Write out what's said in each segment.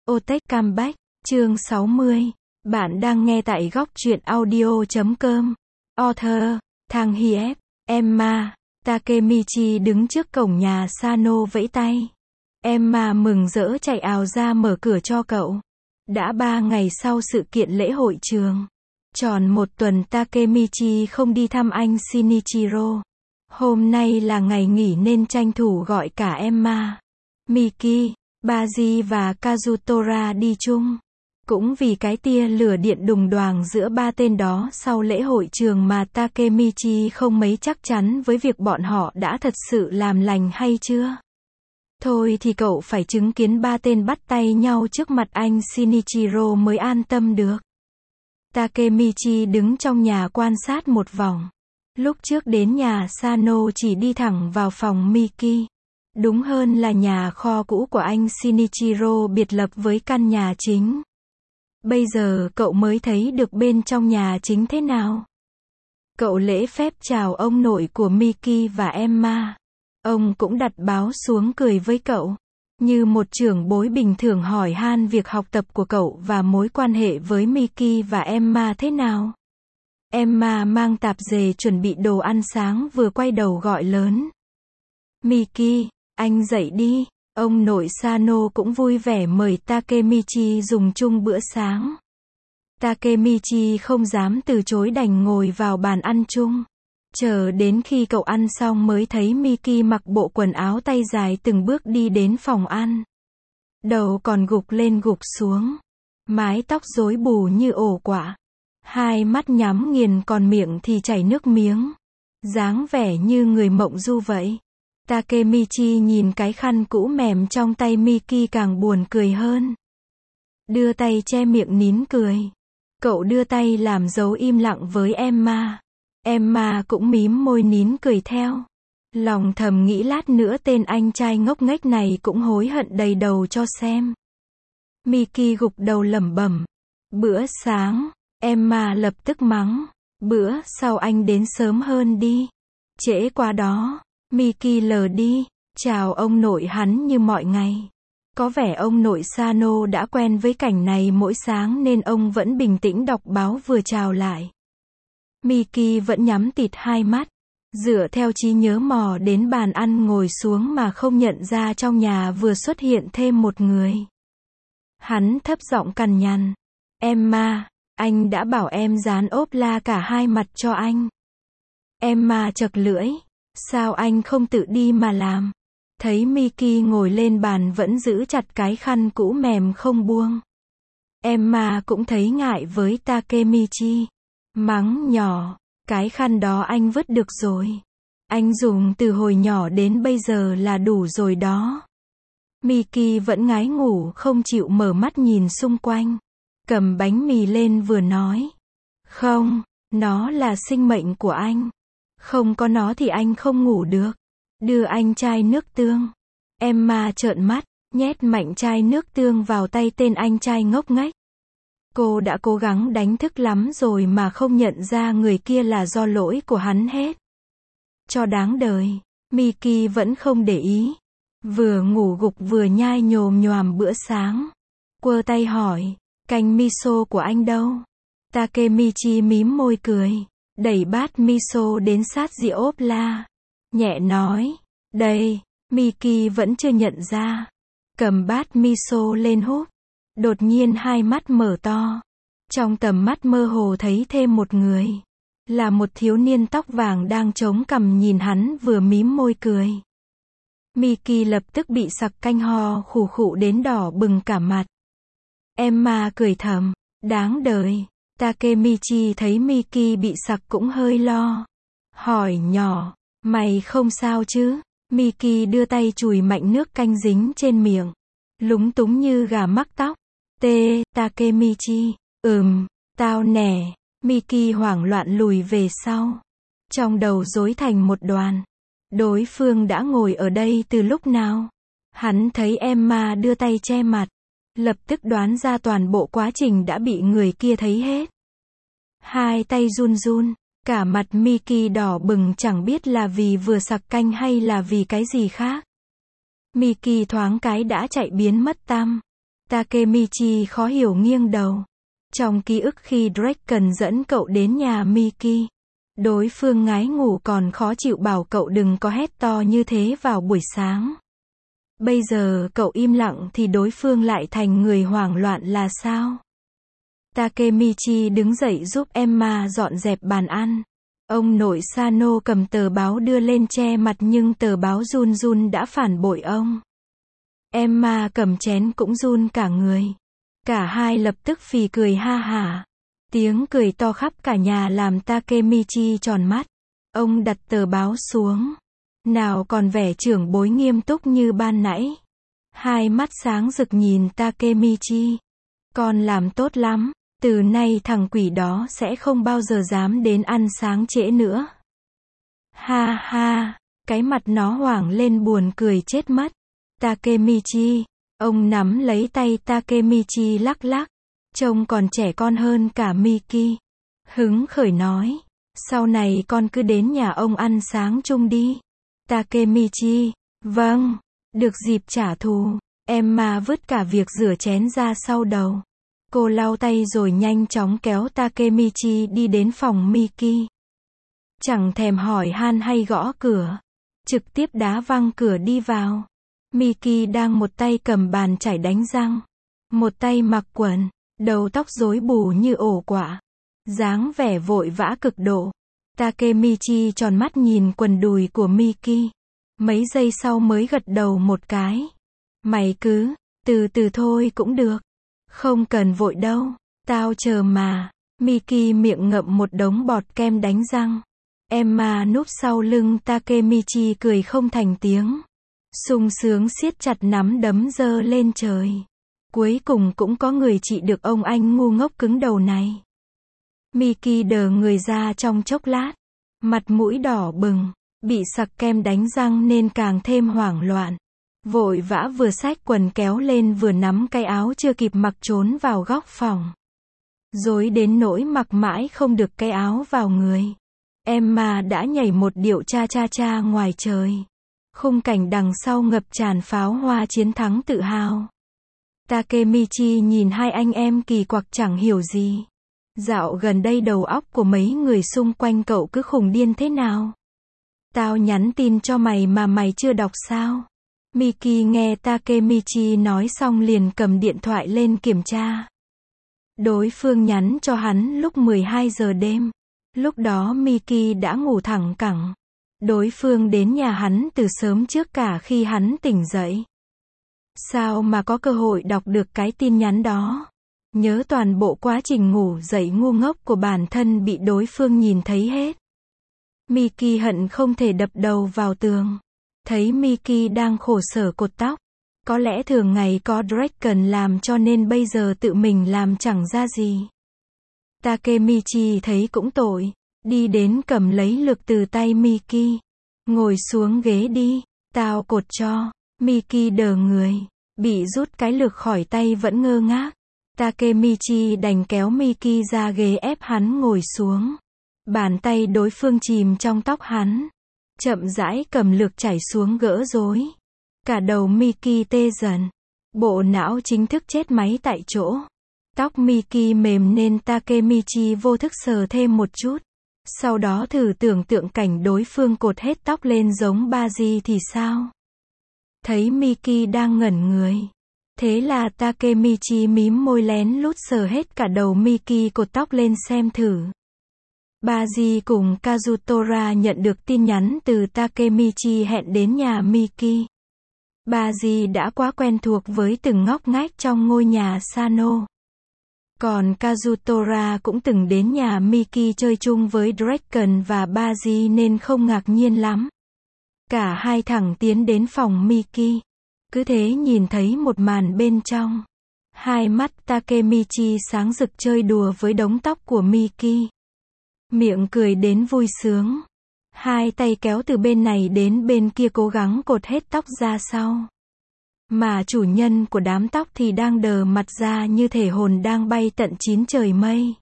Otech Comeback, chương 60. Bạn đang nghe tại góc truyện audio.com. Author, Thang Hiep, Emma. Takemichi đứng trước cổng nhà Sano vẫy tay. Emma mừng rỡ chạy ào ra mở cửa cho cậu. Đã 3 ngày sau sự kiện lễ hội trường. Tròn 1 tuần Takemichi không đi thăm anh Shinichiro. Hôm nay là ngày nghỉ nên tranh thủ gọi cả Emma, Miki, Baji và Kazutora đi chung. Cũng vì cái tia lửa điện đùng đoàng giữa ba tên đó sau lễ hội trường mà Takemichi không mấy chắc chắn với việc bọn họ đã thật sự làm lành hay chưa. Thôi thì cậu phải chứng kiến ba tên bắt tay nhau trước mặt anh Shinichiro mới an tâm được. Takemichi đứng trong nhà quan sát một vòng. Lúc trước đến nhà Sano chỉ đi thẳng vào phòng Miki. Đúng hơn là nhà kho cũ của anh Shinichiro biệt lập với căn nhà chính. Bây giờ cậu mới thấy được bên trong nhà chính thế nào. Cậu lễ phép chào ông nội của Miki và Emma. Ông cũng đặt báo xuống cười với cậu. Như một trưởng bối bình thường hỏi han việc học tập của cậu và mối quan hệ với Miki và Emma thế nào. Emma mang tạp dề chuẩn bị đồ ăn sáng vừa quay đầu gọi lớn. Miki, anh dậy đi. Ông nội Sano cũng vui vẻ mời Takemichi dùng chung bữa sáng. Takemichi không dám từ chối đành ngồi vào bàn ăn chung. Chờ đến khi cậu ăn xong mới thấy Miki mặc bộ quần áo tay dài từng bước đi đến phòng ăn. Đầu còn gục lên gục xuống. Mái tóc rối bù như ổ quả. Hai mắt nhắm nghiền còn miệng thì chảy nước miếng. Dáng vẻ như người mộng du vậy. Takemichi nhìn cái khăn cũ mềm trong tay Miki càng buồn cười hơn. Đưa tay che miệng nín cười. Cậu đưa tay làm dấu im lặng với Emma. Emma cũng mím môi nín cười theo. Lòng thầm nghĩ lát nữa tên anh trai ngốc nghếch này cũng hối hận đầy đầu cho xem. Miki gục đầu lẩm bẩm. Bữa sáng. Emma lập tức mắng. Bữa sau anh đến sớm hơn đi. Trễ quá đó. Miki lờ đi. Chào ông nội hắn như mọi ngày. Có vẻ ông nội Sano đã quen với cảnh này mỗi sáng nên ông vẫn bình tĩnh đọc báo vừa chào lại. Miki vẫn nhắm tịt hai mắt. Dựa theo trí nhớ mò đến bàn ăn ngồi xuống mà không nhận ra trong nhà vừa xuất hiện thêm một người. Hắn thấp giọng cằn nhằn. Emma, anh đã bảo em dán ốp la cả hai mặt cho anh. Emma chật lưỡi. Sao anh không tự đi mà làm? Thấy Miki ngồi lên bàn vẫn giữ chặt cái khăn cũ mềm không buông. Emma cũng thấy ngại với Takemichi. Mắng nhỏ. Cái khăn đó anh vứt được rồi. Anh dùng từ hồi nhỏ đến bây giờ là đủ rồi đó. Miki vẫn ngái ngủ không chịu mở mắt nhìn xung quanh. Cầm bánh mì lên vừa nói. Không, nó là sinh mệnh của anh. Không có nó thì anh không ngủ được. Đưa anh chai nước tương. Emma trợn mắt, nhét mạnh chai nước tương vào tay tên anh trai ngốc nghếch. Cô đã cố gắng đánh thức lắm rồi mà không nhận ra người kia là do lỗi của hắn hết. Cho đáng đời. Miki vẫn không để ý. Vừa ngủ gục vừa nhai nhồm nhoàm bữa sáng. Quơ tay hỏi, canh miso của anh đâu? Takemichi mím môi cười. Đẩy bát miso đến sát dĩa ốp la. Nhẹ nói, đây. Miki vẫn chưa nhận ra. Cầm bát miso lên húp. Đột nhiên hai mắt mở to. Trong tầm mắt mơ hồ thấy thêm một người. Là một thiếu niên tóc vàng đang chống cằm nhìn hắn vừa mím môi cười. Miki lập tức bị sặc canh ho khủ khụ đến đỏ bừng cả mặt. Emma cười thầm, đáng đời. Takemichi thấy Miki bị sặc cũng hơi lo. Hỏi nhỏ, mày không sao chứ? Miki đưa tay chùi mạnh nước canh dính trên miệng. Lúng túng như gà mắc tóc. Takemichi, tao nè. Miki hoảng loạn lùi về sau. Trong đầu rối thành một đoàn. Đối phương đã ngồi ở đây từ lúc nào? Hắn thấy Emma đưa tay che mặt. Lập tức đoán ra toàn bộ quá trình đã bị người kia thấy hết. Hai tay run run. Cả mặt Miki đỏ bừng chẳng biết là vì vừa sặc canh hay là vì cái gì khác. Miki thoáng cái đã chạy biến mất tăm. Takemichi khó hiểu nghiêng đầu. Trong ký ức khi Draken dẫn cậu đến nhà Miki, đối phương ngái ngủ còn khó chịu bảo cậu đừng có hét to như thế vào buổi sáng. Bây giờ cậu im lặng thì đối phương lại thành người hoảng loạn là sao? Takemichi đứng dậy giúp Emma dọn dẹp bàn ăn. Ông nội Sano cầm tờ báo đưa lên che mặt nhưng tờ báo run run đã phản bội ông. Emma cầm chén cũng run cả người. Cả hai lập tức phì cười ha hả. Tiếng cười to khắp cả nhà làm Takemichi tròn mắt. Ông đặt tờ báo xuống. Nào còn vẻ trưởng bối nghiêm túc như ban nãy. Hai mắt sáng rực nhìn Takemichi. Con làm tốt lắm. Từ nay thằng quỷ đó sẽ không bao giờ dám đến ăn sáng trễ nữa. Ha ha, cái mặt nó hoảng lên buồn cười chết mất. Takemichi, ông nắm lấy tay Takemichi lắc lắc. Trông còn trẻ con hơn cả Miki. Hứng khởi nói, sau này con cứ đến nhà ông ăn sáng chung đi. Takemichi, vâng, được dịp trả thù. Emma vứt cả việc rửa chén ra sau đầu. Cô lau tay rồi nhanh chóng kéo Takemichi đi đến phòng Miki. Chẳng thèm hỏi han hay gõ cửa. Trực tiếp đá văng cửa đi vào. Miki đang một tay cầm bàn chải đánh răng. Một tay mặc quần, đầu tóc rối bù như ổ quả. Dáng vẻ vội vã cực độ. Takemichi tròn mắt nhìn quần đùi của Miki. Mấy giây sau mới gật đầu một cái. Mày cứ, từ từ thôi cũng được. Không cần vội đâu, tao chờ mà. Miki miệng ngậm một đống bọt kem đánh răng. Emma núp sau lưng Takemichi cười không thành tiếng. Sung sướng siết chặt nắm đấm giơ lên trời. Cuối cùng cũng có người trị được ông anh ngu ngốc cứng đầu này. Miki đờ người ra trong chốc lát. Mặt mũi đỏ bừng, bị sặc kem đánh răng nên càng thêm hoảng loạn. Vội vã vừa xách quần kéo lên vừa nắm cái áo chưa kịp mặc trốn vào góc phòng. Rối đến nỗi mặc mãi không được cái áo vào người. Emma đã nhảy một điệu cha cha cha ngoài trời. Khung cảnh đằng sau ngập tràn pháo hoa chiến thắng tự hào. Takemichi nhìn hai anh em kỳ quặc chẳng hiểu gì. Dạo gần đây đầu óc của mấy người xung quanh cậu cứ khùng điên thế nào? Tao nhắn tin cho mày mà mày chưa đọc sao? Miki nghe Takemichi nói xong liền cầm điện thoại lên kiểm tra. Đối phương nhắn cho hắn lúc 12 giờ đêm. Lúc đó Miki đã ngủ thẳng cẳng. Đối phương đến nhà hắn từ sớm trước cả khi hắn tỉnh dậy. Sao mà có cơ hội đọc được cái tin nhắn đó? Nhớ toàn bộ quá trình ngủ dậy ngu ngốc của bản thân bị đối phương nhìn thấy hết. Miki hận không thể đập đầu vào tường. Thấy Miki đang khổ sở cột tóc. Có lẽ thường ngày có Draken làm cho nên bây giờ tự mình làm chẳng ra gì. Takemichi thấy cũng tội. Đi đến cầm lấy lược từ tay Miki. Ngồi xuống ghế đi. Tao cột cho. Miki đờ người. Bị rút cái lược khỏi tay vẫn ngơ ngác. Takemichi đành kéo Miki ra ghế ép hắn ngồi xuống. Bàn tay đối phương chìm trong tóc hắn. Chậm rãi cầm lược chảy xuống gỡ rối. Cả đầu Miki tê dần. Bộ não chính thức chết máy tại chỗ. Tóc Miki mềm nên Takemichi vô thức sờ thêm một chút. Sau đó thử tưởng tượng cảnh đối phương cột hết tóc lên giống Baji thì sao? Thấy Miki đang ngẩn người. Thế là Takemichi mím môi lén lút sờ hết cả đầu Miki cột tóc lên xem thử. Baji cùng Kazutora nhận được tin nhắn từ Takemichi hẹn đến nhà Miki. Baji đã quá quen thuộc với từng ngóc ngách trong ngôi nhà Sano. Còn Kazutora cũng từng đến nhà Miki chơi chung với Draken và Baji nên không ngạc nhiên lắm. Cả hai thằng tiến đến phòng Miki. Cứ thế nhìn thấy một màn bên trong. Hai mắt Takemichi sáng rực chơi đùa với đống tóc của Miki. Miệng cười đến vui sướng. Hai tay kéo từ bên này đến bên kia cố gắng cột hết tóc ra sau. Mà chủ nhân của đám tóc thì đang đờ mặt ra như thể hồn đang bay tận 9 trời mây.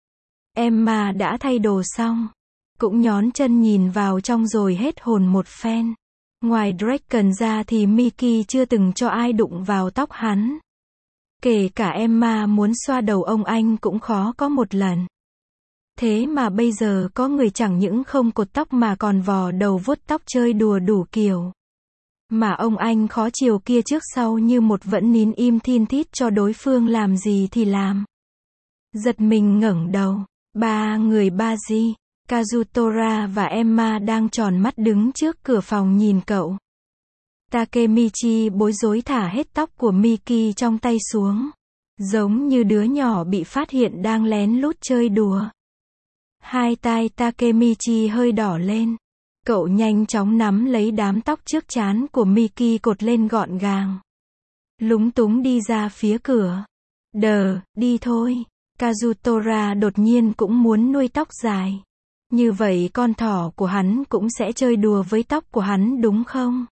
Emma đã thay đồ xong. Cũng nhón chân nhìn vào trong rồi hết hồn một phen. Ngoài Draken ra thì Miki chưa từng cho ai đụng vào tóc hắn. Kể cả Emma muốn xoa đầu ông anh cũng khó có một lần. Thế mà bây giờ có người chẳng những không cột tóc mà còn vò đầu vuốt tóc chơi đùa đủ kiểu. Mà ông anh khó chiều kia trước sau như một vẫn nín im thin thít cho đối phương làm gì thì làm. Giật mình ngẩng đầu. Ba người Baji, Kazutora và Emma đang tròn mắt đứng trước cửa phòng nhìn cậu. Takemichi bối rối thả hết tóc của Miki trong tay xuống. Giống như đứa nhỏ bị phát hiện đang lén lút chơi đùa. Hai tai Takemichi hơi đỏ lên. Cậu nhanh chóng nắm lấy đám tóc trước trán của Miki cột lên gọn gàng. Lúng túng đi ra phía cửa. Đi thôi. Kazutora đột nhiên cũng muốn nuôi tóc dài. Như vậy con thỏ của hắn cũng sẽ chơi đùa với tóc của hắn đúng không?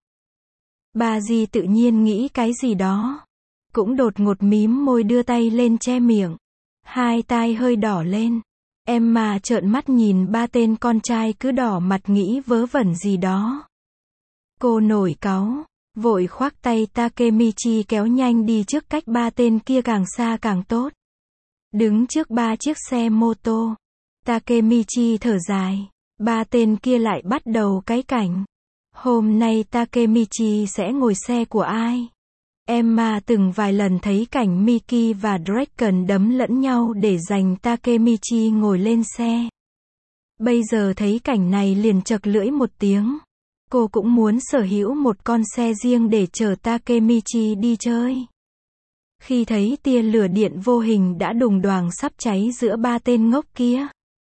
Baji tự nhiên nghĩ cái gì đó. Cũng đột ngột mím môi đưa tay lên che miệng. Hai tai hơi đỏ lên. Emma trợn mắt nhìn ba tên con trai cứ đỏ mặt nghĩ vớ vẩn gì đó. Cô nổi cáu, vội khoác tay Takemichi kéo nhanh đi trước cách ba tên kia càng xa càng tốt. Đứng trước ba chiếc xe mô tô, Takemichi thở dài. Ba tên kia lại bắt đầu cáy cảnh. Hôm nay Takemichi sẽ ngồi xe của ai? Emma từng vài lần thấy cảnh Miki và Draken đấm lẫn nhau để giành Takemichi ngồi lên xe. Bây giờ thấy cảnh này liền chậc lưỡi một tiếng. Cô cũng muốn sở hữu một con xe riêng để chở Takemichi đi chơi. Khi thấy tia lửa điện vô hình đã đùng đoàng sắp cháy giữa ba tên ngốc kia,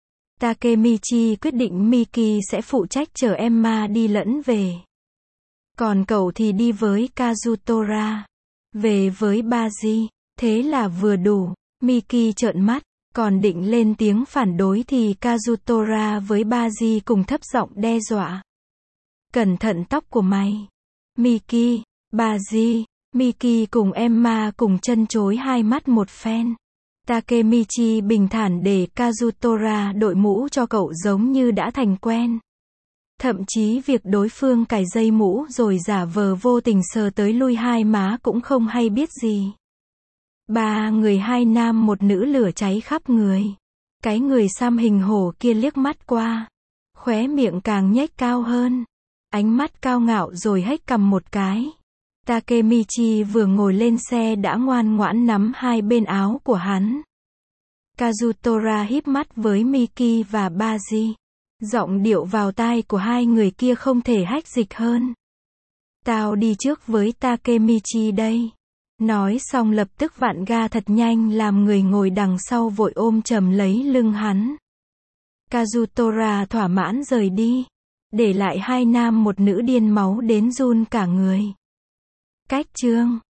Takemichi quyết định Miki sẽ phụ trách chở Emma đi lẫn về. Còn cậu thì đi với Kazutora, về với Baji. Thế là vừa đủ. Miki trợn mắt, còn định lên tiếng phản đối thì Kazutora với Baji cùng thấp giọng đe dọa. Cẩn thận tóc của mày. Miki, Baji, Miki cùng Emma cùng chân chối hai mắt một phen. Takemichi bình thản để Kazutora đội mũ cho cậu giống như đã thành quen. Thậm chí việc đối phương cài dây mũ rồi giả vờ vô tình sờ tới lui hai má cũng không hay biết gì. Ba người hai nam một nữ lửa cháy khắp người. Cái người xăm hình hổ kia liếc mắt qua. Khóe miệng càng nhếch cao hơn. Ánh mắt cao ngạo rồi hếch cằm một cái. Takemichi vừa ngồi lên xe đã ngoan ngoãn nắm hai bên áo của hắn. Kazutora híp mắt với Miki và Baji. Giọng điệu vào tai của hai người kia không thể hách dịch hơn. Tao đi trước với Takemichi đây. Nói xong lập tức vặn ga thật nhanh làm người ngồi đằng sau vội ôm chầm lấy lưng hắn. Kazutora thỏa mãn rời đi. Để lại hai nam một nữ điên máu đến run cả người. Cách chương